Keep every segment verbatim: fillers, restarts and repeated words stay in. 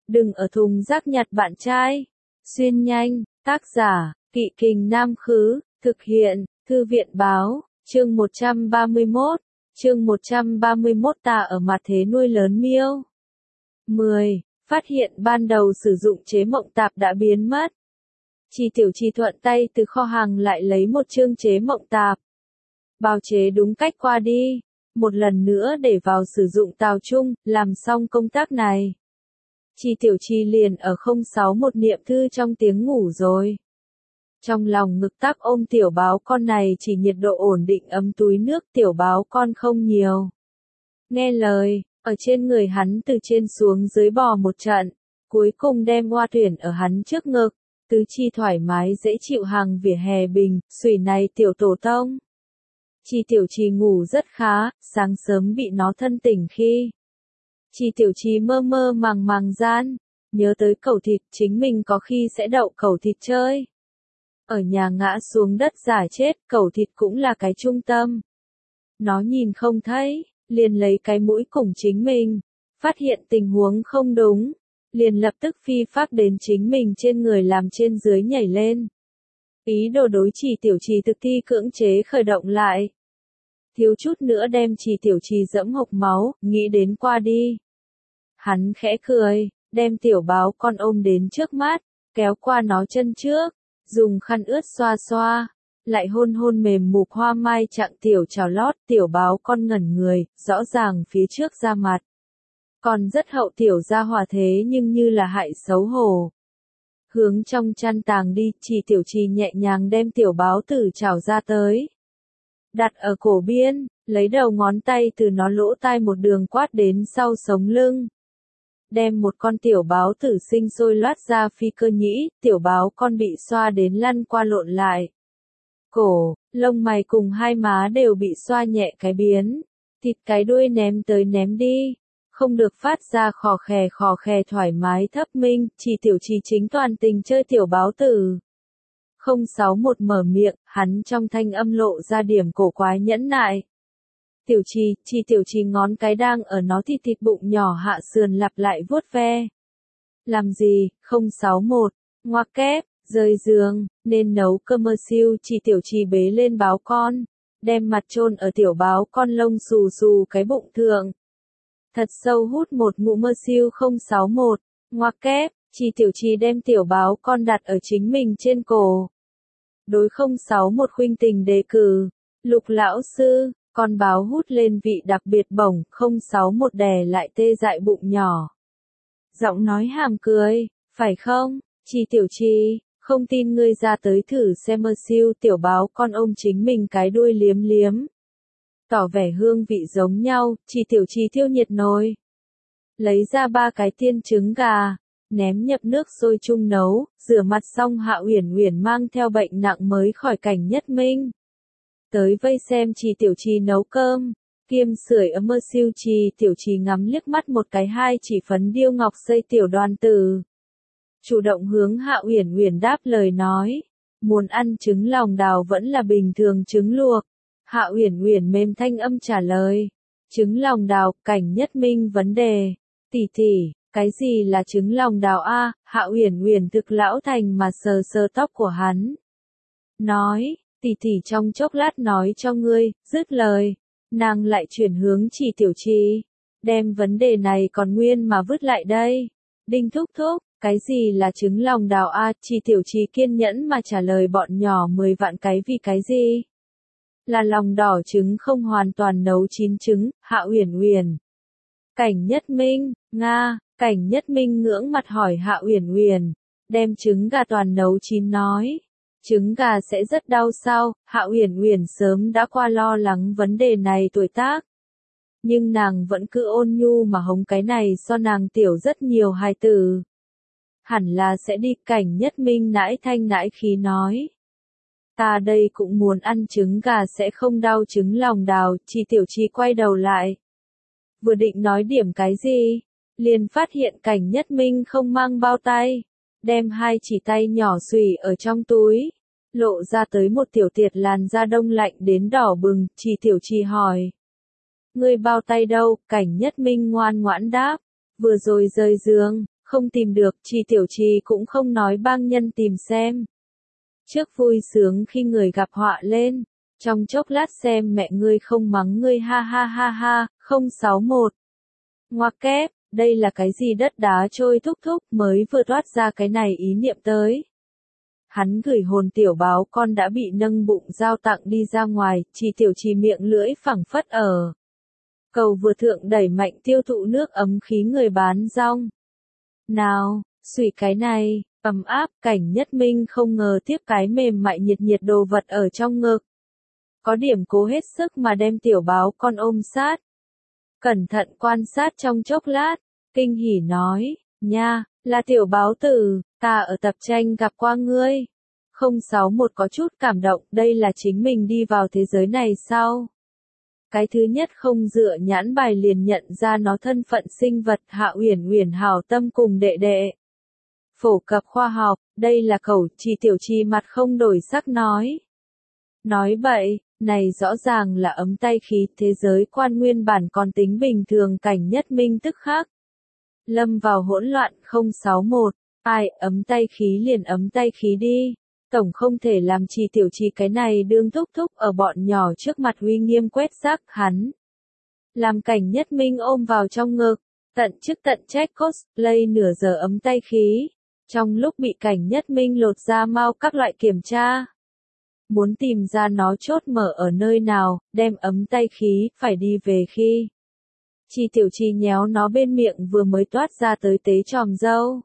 Đừng ở thùng rác nhặt bạn trai. Xuyên nhanh, tác giả, Kỵ Kình Nam Khứ, thực hiện, Thư viện Báo, chương một trăm ba mươi mốt, chương một trăm ba mươi mốt ta ở mặt thế nuôi lớn miêu. mười. Phát hiện ban đầu sử dụng chế mộng tạp đã biến mất. Chi Tiểu Chi thuận tay từ kho hàng lại lấy một chương chế mộng tạp. Bào chế đúng cách qua đi, một lần nữa để vào sử dụng tào chung, làm xong công tác này. Chi Tiểu Chi liền ở không sáu một niệm thư trong tiếng ngủ rồi. Trong lòng ngực tác ôm tiểu báo con này chỉ nhiệt độ ổn định ấm túi nước tiểu báo con không nhiều. Nghe lời, ở trên người hắn từ trên xuống dưới bò một trận, cuối cùng đem hoa tuyển ở hắn trước ngực, tứ chi thoải mái dễ chịu hàng vỉa hè bình, xùy này tiểu tổ tông. Chi Tiểu Chi ngủ rất khá, sáng sớm bị nó thân tỉnh khi. Chi Tiểu Chi mơ mơ màng màng gian, nhớ tới cẩu thịt chính mình có khi sẽ đậu cẩu thịt chơi. Ở nhà ngã xuống đất giả chết, cẩu thịt cũng là cái trung tâm. Nó nhìn không thấy, liền lấy cái mũi cùng chính mình, phát hiện tình huống không đúng, liền lập tức phi pháp đến chính mình trên người làm trên dưới nhảy lên. Ý đồ đối Chi Tiểu Chi thực thi cưỡng chế khởi động lại. Thiếu chút nữa đem Chi Tiểu Chi dẫm hộc máu, nghĩ đến qua đi. Hắn khẽ cười, đem tiểu báo con ôm đến trước mắt, kéo qua nó chân trước, dùng khăn ướt xoa xoa, lại hôn hôn mềm mục hoa mai chặng tiểu trào lót, tiểu báo con ngẩn người, rõ ràng phía trước da mặt. Còn rất hậu tiểu ra hòa thế nhưng như là hại xấu hổ. Hướng trong chăn tàng đi, Chi Tiểu Chi nhẹ nhàng đem tiểu báo tử trào ra tới. Đặt ở cổ biên, lấy đầu ngón tay từ nó lỗ tai một đường quát đến sau sống lưng. Đem một con tiểu báo tử sinh sôi loát ra phi cơ nhĩ, tiểu báo con bị xoa đến lăn qua lộn lại. Cổ, lông mày cùng hai má đều bị xoa nhẹ cái biến, thịt cái đuôi ném tới ném đi, không được phát ra khò khè khò khè thoải mái thấp minh, Chi Tiểu Chi chính toàn tình chơi tiểu báo tử. không sáu một mở miệng, hắn trong thanh âm lộ ra điểm cổ quái nhẫn nại. Tiểu Chi, Chi Tiểu Chi ngón cái đang ở nó thịt thịt bụng nhỏ hạ sườn lặp lại vuốt ve. Làm gì, không sáu một, ngoặc kép, rời giường, nên nấu cơm mơ siêu, Chi Tiểu Chi bế lên báo con, đem mặt chôn ở tiểu báo con lông xù xù cái bụng thượng. Thật sâu hút một ngụm mơ siêu không sáu một, ngoặc kép, Chi Tiểu Chi đem tiểu báo con đặt ở chính mình trên cổ. Đối không sáu một khuynh tình đề cử, Lục lão sư. Con báo hút lên vị đặc biệt bổng, không sáu một đè lại tê dại bụng nhỏ. Giọng nói hàm cười, phải không, Chi Tiểu Chi, không tin ngươi ra tới thử xem mơ siêu tiểu báo con ôm chính mình cái đuôi liếm liếm. Tỏ vẻ hương vị giống nhau, Chi Tiểu Chi thiêu nhiệt nồi. Lấy ra ba cái tiên trứng gà, ném nhập nước sôi chung nấu, rửa mặt xong Hạ Uyển Uyển mang theo bệnh nặng mới khỏi cảnh Nhất Minh. Tới vây xem Chi Tiểu Chi nấu cơm, kiêm sưởi ấm mơ siêu. Chi Tiểu Chi ngắm liếc mắt một cái hai chỉ phấn điêu ngọc xây tiểu đoàn tử. Chủ động hướng Hạ Uyển Uyển đáp lời nói, muốn ăn trứng lòng đào vẫn là bình thường trứng luộc. Hạ Uyển Uyển mềm thanh âm trả lời, trứng lòng đào, cảnh Nhất Minh vấn đề. Tỷ tỷ, cái gì là trứng lòng đào a? Hạ Uyển Uyển thực lão thành mà sờ sờ tóc của hắn. Nói, tỷ tỷ trong chốc lát nói cho ngươi, dứt lời, nàng lại chuyển hướng Chi Tiểu Chi, đem vấn đề này còn nguyên mà vứt lại đây. Đinh thúc thúc, cái gì là trứng lòng đào a? Chi Tiểu Chi kiên nhẫn mà trả lời bọn nhỏ mười vạn cái vì cái gì? Là lòng đỏ trứng không hoàn toàn nấu chín trứng. Hạ Uyển Uyển. Cảnh Nhất Minh, Nga, Cảnh Nhất Minh ngưỡng mặt hỏi Hạ Uyển Uyển, đem trứng gà toàn nấu chín nói. Trứng gà sẽ rất đau sao? Hạ Uyển Uyển sớm đã qua lo lắng vấn đề này tuổi tác. Nhưng nàng vẫn cứ ôn nhu mà hống cái này so nàng tiểu rất nhiều hài tử. Hẳn là sẽ đi. Cảnh Nhất Minh nãi thanh nãi khí nói. Ta đây cũng muốn ăn trứng gà sẽ không đau trứng lòng đào. Chi Tiểu Chi quay đầu lại. Vừa định nói điểm cái gì, liền phát hiện Cảnh Nhất Minh không mang bao tay. Đem hai chỉ tay nhỏ xùy ở trong túi, lộ ra tới một tiểu tiệt làn da đông lạnh đến đỏ bừng. Chi Tiểu Chi hỏi, ngươi bao tay đâu? Cảnh Nhất Minh ngoan ngoãn đáp, vừa rồi rời giường, Không tìm được, Trì Tiểu Trì cũng không nói bang nhân tìm xem. Trước vui sướng khi người gặp họa lên, trong chốc lát xem mẹ ngươi không mắng ngươi ha ha ha ha, không sáu một. Ngoặc kép, đây là cái gì đất đá trôi thúc thúc mới vừa toát ra cái này ý niệm tới. Hắn gửi hồn tiểu báo con đã bị nâng bụng giao tặng đi ra ngoài, Trì Tiểu Trì miệng lưỡi phẳng phất ở. Cầu vừa thượng đẩy mạnh tiêu thụ nước ấm khí người bán rong. Nào, suy cái này, ấm áp, Cảnh Nhất Minh không ngờ tiếp cái mềm mại nhiệt nhiệt đồ vật ở trong ngực. Có điểm cố hết sức mà đem tiểu báo con ôm sát. Cẩn thận quan sát trong chốc lát, kinh hỉ nói, nha, là tiểu báo tử, ta ở tập tranh gặp qua ngươi. không sáu một có chút cảm động, đây là chính mình đi vào thế giới này sao? Cái thứ nhất không dựa nhãn bài liền nhận ra nó thân phận sinh vật Hạ Uyển Uyển hảo tâm cùng đệ đệ. Phổ cập khoa học, đây là khẩu, Trì Tiểu Trì mặt không đổi sắc nói. Nói bậy, này rõ ràng là ấm tay khí, thế giới quan nguyên bản còn tính bình thường. Cảnh Nhất Minh tức khắc lâm vào hỗn loạn. không sáu một, ai, ấm tay khí liền ấm tay khí đi. Tổng không thể làm Trì Tiểu Trì cái này đương thúc thúc ở bọn nhỏ trước mặt uy nghiêm quét rác hắn. Làm Cảnh Nhất Minh ôm vào trong ngực, tận chức tận trách cosplay nửa giờ ấm tay khí. Trong lúc bị Cảnh Nhất Minh lột da mau các loại kiểm tra. Muốn tìm ra nó chốt mở ở nơi nào, đem ấm tay khí, phải đi về khi. Trì Tiểu Trì nhéo nó bên miệng vừa mới toát ra tới tế tròm dâu.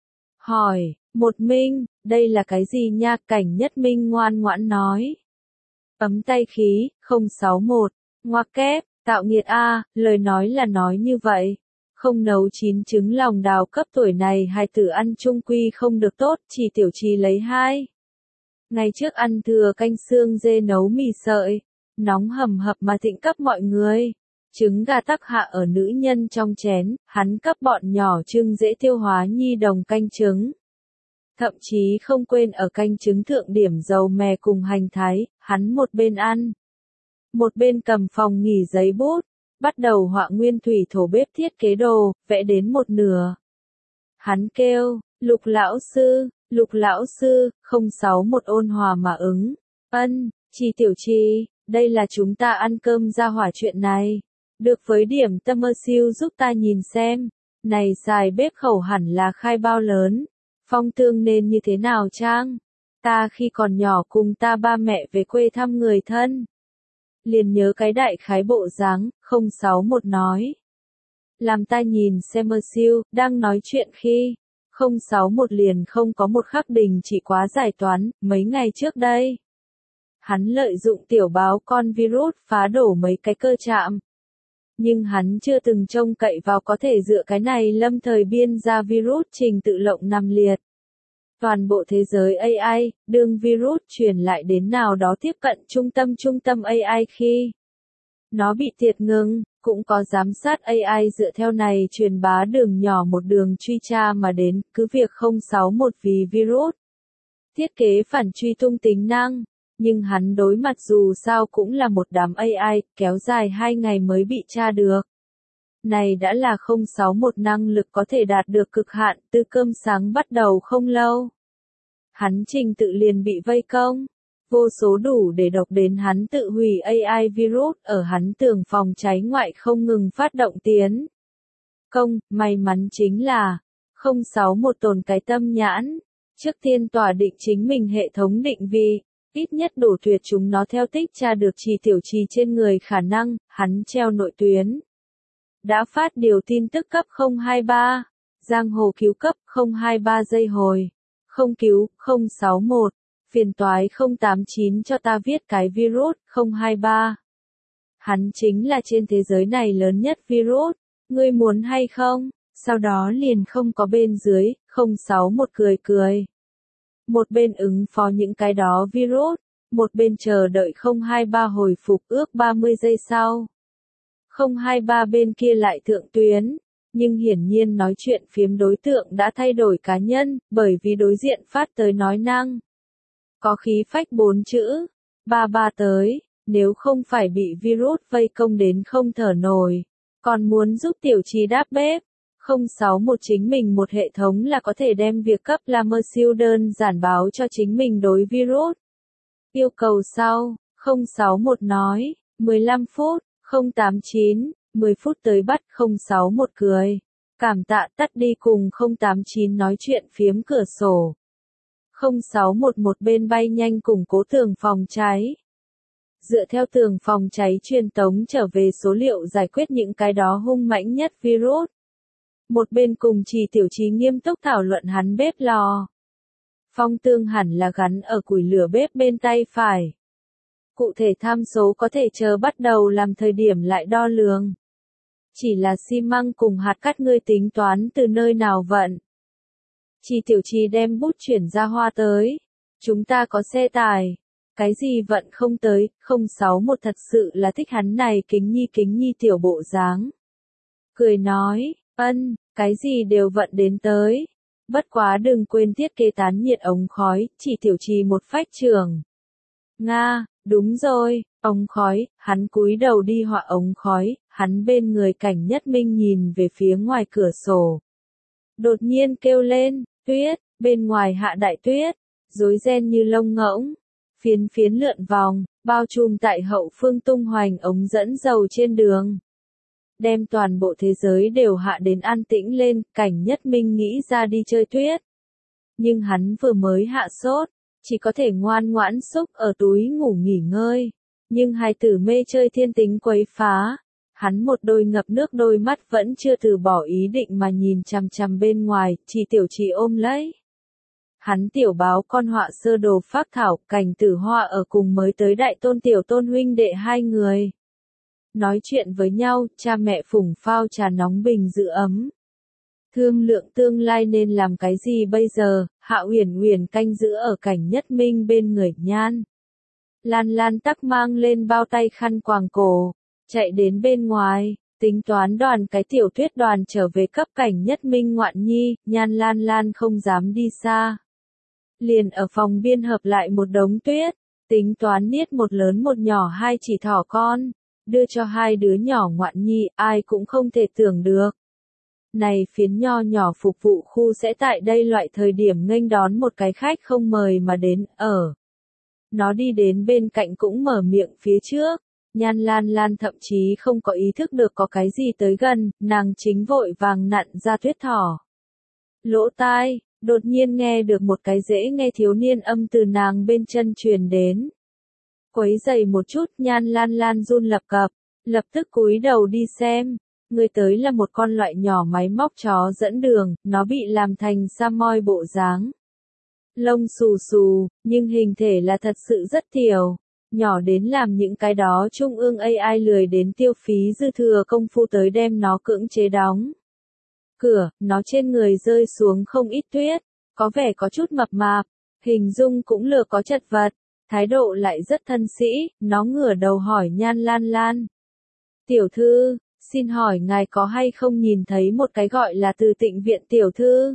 Hỏi, một Minh, đây là cái gì nha? Cảnh Nhất Minh ngoan ngoãn nói. Ấm tay khí, không sáu một, ngoặc kép, tạo nghiệt a, lời nói là nói như vậy. Không nấu chín trứng lòng đào cấp tuổi này hài tử ăn chung quy không được tốt, Trì Tiểu Trì lấy hai. Ngày trước ăn thừa canh xương dê nấu mì sợi, nóng hầm hập mà thịnh cấp mọi người. Trứng gà tắc hạ ở nữ nhân trong chén, hắn cấp bọn nhỏ trưng dễ tiêu hóa nhi đồng canh trứng. Thậm chí không quên ở canh trứng thượng điểm dầu mè cùng hành thái, hắn một bên ăn. Một bên cầm phòng nghỉ giấy bút, bắt đầu họa nguyên thủy thổ bếp thiết kế đồ, vẽ đến một nửa. Hắn kêu, Lục lão sư, Lục lão sư, không sáu một ôn hòa mà ứng. Ân, Trì Tiểu Trì, đây là chúng ta ăn cơm ra hỏa chuyện này. Được với điểm tâm mơ siêu giúp ta nhìn xem. Này xài bếp khẩu hẳn là khai bao lớn. Phong tương nên như thế nào Trang? Ta khi còn nhỏ cùng ta ba mẹ về quê thăm người thân. Liền nhớ cái đại khái bộ dáng, không sáu một nói. Làm ta nhìn xem mơ siêu, đang nói chuyện khi. không sáu một liền không có một khắc đình chỉ quá giải toán, mấy ngày trước đây. Hắn lợi dụng tiểu báo con virus phá đổ mấy cái cơ trạm. Nhưng hắn chưa từng trông cậy vào có thể dựa cái này lâm thời biên ra virus trình tự lộng nằm liệt. Toàn bộ thế giới a i, đương virus truyền lại đến nào đó tiếp cận trung tâm trung tâm a i khi nó bị thiệt ngừng, cũng có giám sát a i dựa theo này truyền bá đường nhỏ một đường truy tra mà đến, cứ việc không sáu một vì virus. Thiết kế phản truy tung tính năng, nhưng hắn đối mặt dù sao cũng là một đám a i, kéo dài hai ngày mới bị tra được. Này đã là không sáu một năng lực có thể đạt được cực hạn, từ cơm sáng bắt đầu không lâu. Hắn trình tự liền bị vây công. Vô số đủ để độc đến hắn tự hủy a i virus ở hắn tường phòng cháy ngoại không ngừng phát động tiến. Công, may mắn chính là, không sáu một tồn cái tâm nhãn. Trước tiên tỏa định chính mình hệ thống định vị, ít nhất đổ tuyệt chúng nó theo tích tra được Trì Tiểu Trì trên người khả năng, hắn treo nội tuyến. Đã phát điều tin tức cấp không hai ba, giang hồ cứu cấp không hai ba giây hồi, không cứu, không sáu một, phiền toái không tám chín cho ta viết cái virus, không hai ba. Hắn chính là trên thế giới này lớn nhất virus, ngươi muốn hay không? Sau đó liền không có bên dưới, không sáu một cười cười. Một bên ứng phó những cái đó virus, một bên chờ đợi không hai ba hồi phục ước ba mươi giây sau. không hai ba bên kia lại thượng tuyến, nhưng hiển nhiên nói chuyện phiếm đối tượng đã thay đổi cá nhân, bởi vì đối diện phát tới nói năng. Có khí phách bốn chữ, ba ba tới, nếu không phải bị virus vây công đến không thở nổi, còn muốn giúp Tiểu Trì đáp bếp, không sáu một chính mình một hệ thống là có thể đem việc cấp Lammer siêu đơn giản báo cho chính mình đối virus. Yêu cầu sau, không sáu một nói, mười lăm phút, không tám chín, mười phút tới bắt không sáu một cười. Cảm tạ tắt đi cùng không tám chín nói chuyện phiếm cửa sổ. không sáu một một bên bay nhanh củng cố tường phòng cháy. Dựa theo tường phòng cháy truyền tống trở về số liệu giải quyết những cái đó hung mãnh nhất virus. Một bên cùng Trì Tiểu Trì nghiêm túc thảo luận hắn bếp lò. Phong tương hẳn là gắn ở củi lửa bếp bên tay phải. Cụ thể tham số có thể chờ bắt đầu làm thời điểm lại đo lường. Chỉ là xi măng cùng hạt cát ngươi tính toán từ nơi nào vận. Trì Tiểu Trì đem bút chuyển ra hoa tới. Chúng ta có xe tải. Cái gì vận không tới, không sáu một thật sự là thích hắn này kính nhi kính nhi tiểu bộ dáng. Cười nói, ân, cái gì đều vận đến tới. Bất quá đừng quên thiết kế tán nhiệt ống khói, Chỉ Tiểu Trì một phách trường. Nga, đúng rồi, ống khói, hắn cúi đầu đi họa ống khói, hắn bên người Cảnh Nhất Minh nhìn về phía ngoài cửa sổ. Đột nhiên kêu lên, tuyết, bên ngoài hạ đại tuyết, rối ren như lông ngỗng, phiến phiến lượn vòng, bao trùm tại hậu phương tung hoành ống dẫn dầu trên đường. Đem toàn bộ thế giới đều hạ đến an tĩnh lên, Cảnh Nhất Minh nghĩ ra đi chơi tuyết. Nhưng hắn vừa mới hạ sốt, chỉ có thể ngoan ngoãn xúc ở túi ngủ nghỉ ngơi. Nhưng hai tử mê chơi thiên tính quấy phá. Hắn một đôi ngập nước đôi mắt vẫn chưa từ bỏ ý định mà nhìn chằm chằm bên ngoài, Chỉ Tiểu Trì ôm lấy. Hắn tiểu báo con họa sơ đồ phác thảo, Cảnh Tử Hoa ở cùng mới tới đại tôn tiểu tôn huynh đệ hai người. Nói chuyện với nhau, cha mẹ phủng phao trà nóng bình giữ ấm. Thương lượng tương lai nên làm cái gì bây giờ, Hạ Uyển Uyển canh giữ ở Cảnh Nhất Minh bên người Nhan. Lan Lan tắc mang lên bao tay khăn quàng cổ, chạy đến bên ngoài, tính toán đoàn cái tiểu tuyết đoàn trở về cấp Cảnh Nhất Minh ngoạn nhi, Nhan Lan Lan không dám đi xa. Liền ở phòng biên hợp lại một đống tuyết, tính toán niết một lớn một nhỏ hai chỉ thỏ con, đưa cho hai đứa nhỏ ngoạn nhi, ai cũng không thể tưởng được. Này phiến nho nhỏ phục vụ khu sẽ tại đây loại thời điểm nghênh đón một cái khách không mời mà đến, ở. Nó đi đến bên cạnh cũng mở miệng phía trước, Nhan Lan Lan thậm chí không có ý thức được có cái gì tới gần, nàng chính vội vàng nặn ra tuyết thỏ. Lỗ tai, đột nhiên nghe được một cái dễ nghe thiếu niên âm từ nàng bên chân truyền đến. Quấy giày một chút, Nhan Lan Lan run lập cập, lập tức cúi đầu đi xem. Người tới là một con loại nhỏ máy móc chó dẫn đường, nó bị làm thành Samoy bộ dáng. Lông xù xù, nhưng hình thể là thật sự rất tiểu, nhỏ đến làm những cái đó trung ương a i lười đến tiêu phí dư thừa công phu tới đem nó cưỡng chế đóng. Cửa, nó trên người rơi xuống không ít tuyết, có vẻ có chút mập mạp, hình dung cũng lừa có chật vật, thái độ lại rất thân sĩ, nó ngửa đầu hỏi Nhan Lan Lan. Tiểu thư, xin hỏi ngài có hay không nhìn thấy một cái gọi là Từ Tịnh Viện tiểu thư?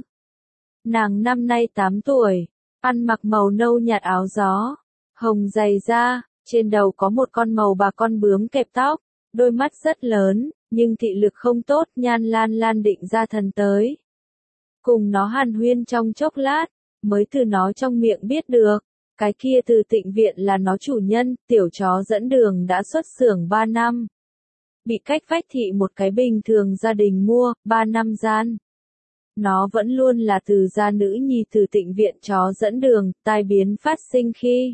Nàng năm nay tám tuổi, ăn mặc màu nâu nhạt áo gió, hồng dày da, trên đầu có một con màu bạc con bướm kẹp tóc, đôi mắt rất lớn, nhưng thị lực không tốt. Nhan Lan Lan định ra thần tới. Cùng nó hàn huyên trong chốc lát, mới từ nó trong miệng biết được, cái kia Từ Tịnh Viện là nó chủ nhân, tiểu chó dẫn đường đã xuất xưởng ba năm. Bị cách vách thị một cái bình thường gia đình mua, ba năm gian. Nó vẫn luôn là từ gia nữ nhi Từ Tịnh Viện chó dẫn đường, tai biến phát sinh khi.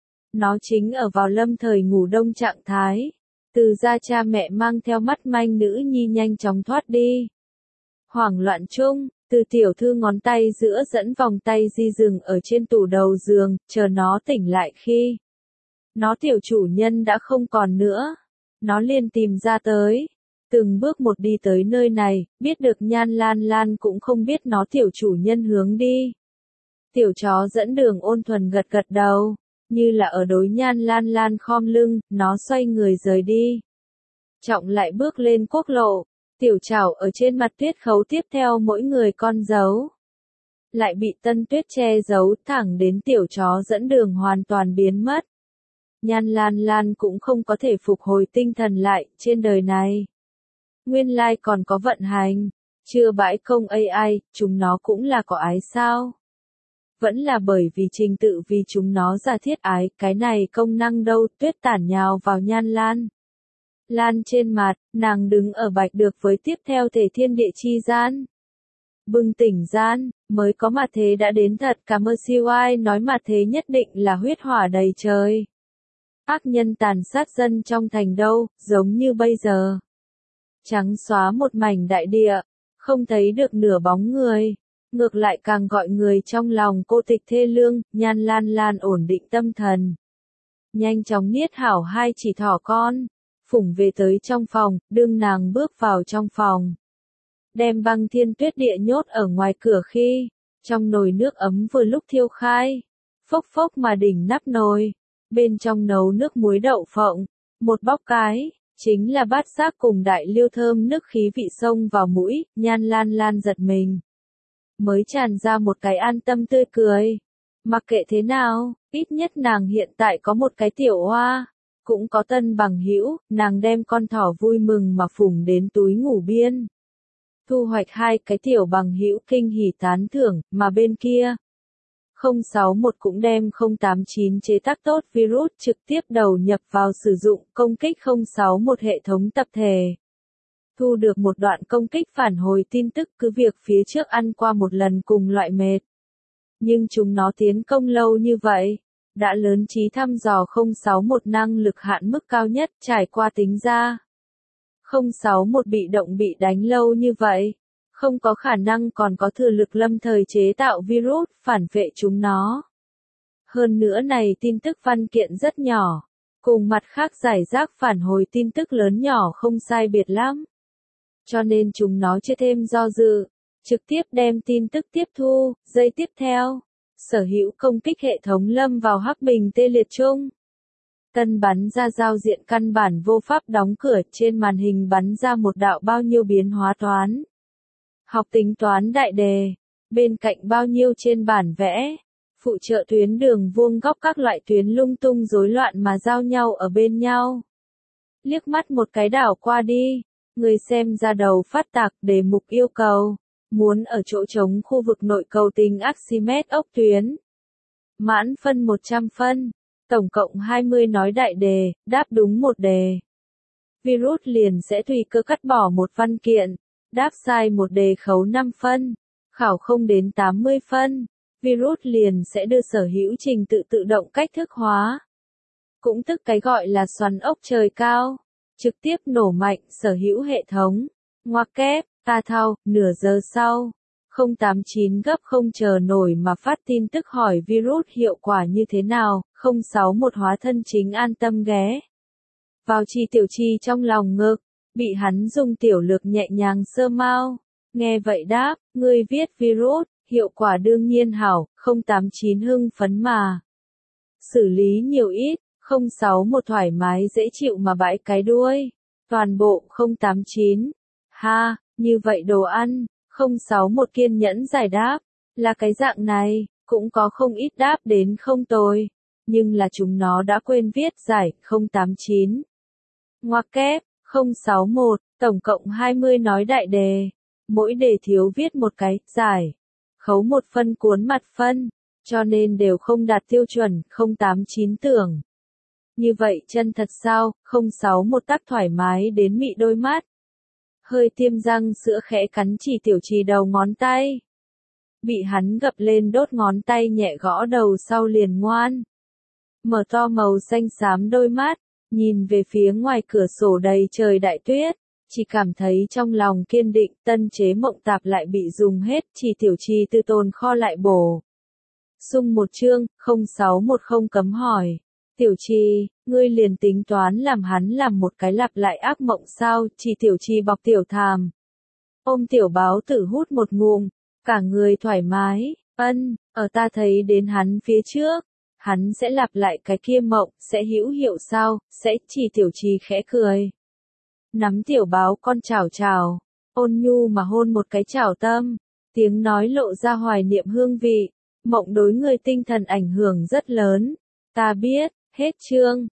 Nó chính ở vào lâm thời ngủ đông trạng thái. Từ gia cha mẹ mang theo mắt manh nữ nhi nhanh chóng thoát đi. Hoảng loạn chung, Từ tiểu thư ngón tay giữa dẫn vòng tay di dừng ở trên tủ đầu giường, chờ nó tỉnh lại khi. Nó tiểu chủ nhân đã không còn nữa. Nó liền tìm ra tới. Từng bước một đi tới nơi này, biết được Nhan Lan Lan cũng không biết nó tiểu chủ nhân hướng đi. Tiểu chó dẫn đường ôn thuần gật gật đầu, như là ở đối Nhan Lan Lan khom lưng, nó xoay người rời đi. Trọng lại bước lên quốc lộ, tiểu chảo ở trên mặt tuyết khấu tiếp theo mỗi người con dấu. Lại bị tân tuyết che giấu thẳng đến tiểu chó dẫn đường hoàn toàn biến mất. Nhan Lan Lan cũng không có thể phục hồi tinh thần lại, trên đời này. Nguyên lai còn có vận hành, Chưa bãi công a i, chúng nó cũng là có ái sao? Vẫn là bởi vì trình tự vì chúng nó giả thiết ái, cái này công năng đâu, Tuyết Tản nhào vào Nhan Lan. Lan trên mặt, nàng đứng ở bạch được với tiếp theo thể thiên địa chi gian. Bừng tỉnh gian, mới có mặt thế đã đến thật, cả mơ siêu ai nói mặt thế nhất định là huyết hỏa đầy trời. Ác nhân tàn sát dân trong thành đâu, giống như bây giờ. Trắng xóa một mảnh đại địa, không thấy được nửa bóng người. Ngược lại càng gọi người trong lòng cô tịch thê lương, Nhan Lan Lan ổn định tâm thần. Nhanh chóng niết hảo hai chỉ thỏ con, phủng về tới trong phòng, đương nàng bước vào trong phòng. Đem băng thiên tuyết địa nhốt ở ngoài cửa khi, trong nồi nước ấm vừa lúc thiêu khai, phốc phốc mà đỉnh nắp nồi, bên trong nấu nước muối đậu phộng, một bóc cái, chính là bát giác cùng đại liêu thơm nước khí vị xông vào mũi, Nhan Lan Lan giật mình. Mới tràn ra một cái an tâm tươi cười. Mặc kệ thế nào, ít nhất nàng hiện tại có một cái tiểu oa, cũng có tân bằng hữu, nàng đem con thỏ vui mừng mà phủng đến túi ngủ biên. Thu hoạch hai cái tiểu bằng hữu kinh hỉ tán thưởng, mà bên kia. không sáu một cũng đem không tám chín chế tác tốt virus trực tiếp đầu nhập vào sử dụng công kích không sáu một hệ thống tập thể. Thu được một đoạn công kích phản hồi tin tức cứ việc phía trước ăn qua một lần cùng loại mệt. Nhưng chúng nó tiến công lâu như vậy, đã lớn trí thăm dò không sáu một năng lực hạn mức cao nhất trải qua tính ra. không sáu một bị động bị đánh lâu như vậy, không có khả năng còn có thừa lực lâm thời chế tạo virus phản vệ chúng nó. Hơn nữa này tin tức văn kiện rất nhỏ, cùng mặt khác giải rác phản hồi tin tức lớn nhỏ không sai biệt lắm. Cho nên chúng nó chưa thêm do dự, trực tiếp đem tin tức tiếp thu, giây tiếp theo, sở hữu công kích hệ thống lâm vào hắc bình tê liệt chung. Tân bắn ra giao diện căn bản vô pháp đóng cửa, trên màn hình bắn ra một đạo bao nhiêu biến hóa toán. Học tính toán đại đề, bên cạnh bao nhiêu trên bản vẽ, phụ trợ tuyến đường vuông góc các loại tuyến lung tung rối loạn mà giao nhau ở bên nhau. Liếc mắt một cái đảo qua đi, người xem ra đầu phát tạc đề mục yêu cầu, muốn ở chỗ trống khu vực nội cầu tính Archimedes ốc tuyến. Mãn phân một trăm phân, tổng cộng hai mươi nói đại đề, đáp đúng một đề. Virus liền sẽ tùy cơ cắt bỏ một văn kiện, đáp sai một đề khấu năm phân, khảo không đến tám mươi phân, virus liền sẽ đưa sở hữu trình tự tự động cách thức hóa. Cũng tức cái gọi là xoắn ốc trời cao, trực tiếp nổ mạnh sở hữu hệ thống. Ngoặc kép, ta thao, nửa giờ sau, không tám chín gấp không chờ nổi mà phát tin tức hỏi virus hiệu quả như thế nào, không sáu một hóa thân chính an tâm ghé vào Chi Tiểu Chi trong lòng ngực, bị hắn dùng tiểu lược nhẹ nhàng sơ mau. Nghe vậy đáp, ngươi viết virus, hiệu quả đương nhiên hảo, không tám chín hưng phấn mà. Xử lý nhiều ít, không sáu một thoải mái dễ chịu mà bãi cái đuôi. Toàn bộ không tám chín. Ha, như vậy đồ ăn, không sáu một kiên nhẫn giải đáp, là cái dạng này, cũng có không ít đáp đến không tồi. Nhưng là chúng nó đã quên viết giải, không tám chín. Ngoặc kép, không sáu một, tổng cộng hai mươi nói đại đề. Mỗi đề thiếu viết một cái, giải. Khấu một phân cuốn mặt phân, cho nên đều không đạt tiêu chuẩn, không tám chín tưởng. Như vậy chân thật sao, không sáu một tắc thoải mái đến mị đôi mắt. Hơi tiêm răng sữa khẽ cắn Chỉ Tiểu Chi đầu ngón tay. Bị hắn gập lên đốt ngón tay nhẹ gõ đầu sau liền ngoan. Mở to màu xanh xám đôi mắt, nhìn về phía ngoài cửa sổ đầy trời đại tuyết, chỉ cảm thấy trong lòng kiên định, tân chế mộng tạp lại bị dùng hết, Chỉ Tiểu Chi từ tồn kho lại bổ. Sung một chương, không sáu một không cấm hỏi. Tiểu Chi, ngươi liền tính toán làm hắn làm một cái lặp lại ác mộng sao? Chỉ Tiểu Chi bọc tiểu thàm. Ôm tiểu báo tử hút một ngụm, cả người thoải mái, ân, ở ta thấy đến hắn phía trước, hắn sẽ lặp lại cái kia mộng, sẽ hữu hiệu sao? Sẽ, Chỉ Tiểu Chi khẽ cười. Nắm tiểu báo con chào chào, ôn nhu mà hôn một cái chào tâm, tiếng nói lộ ra hoài niệm hương vị, mộng đối người tinh thần ảnh hưởng rất lớn. Ta biết, hết chương.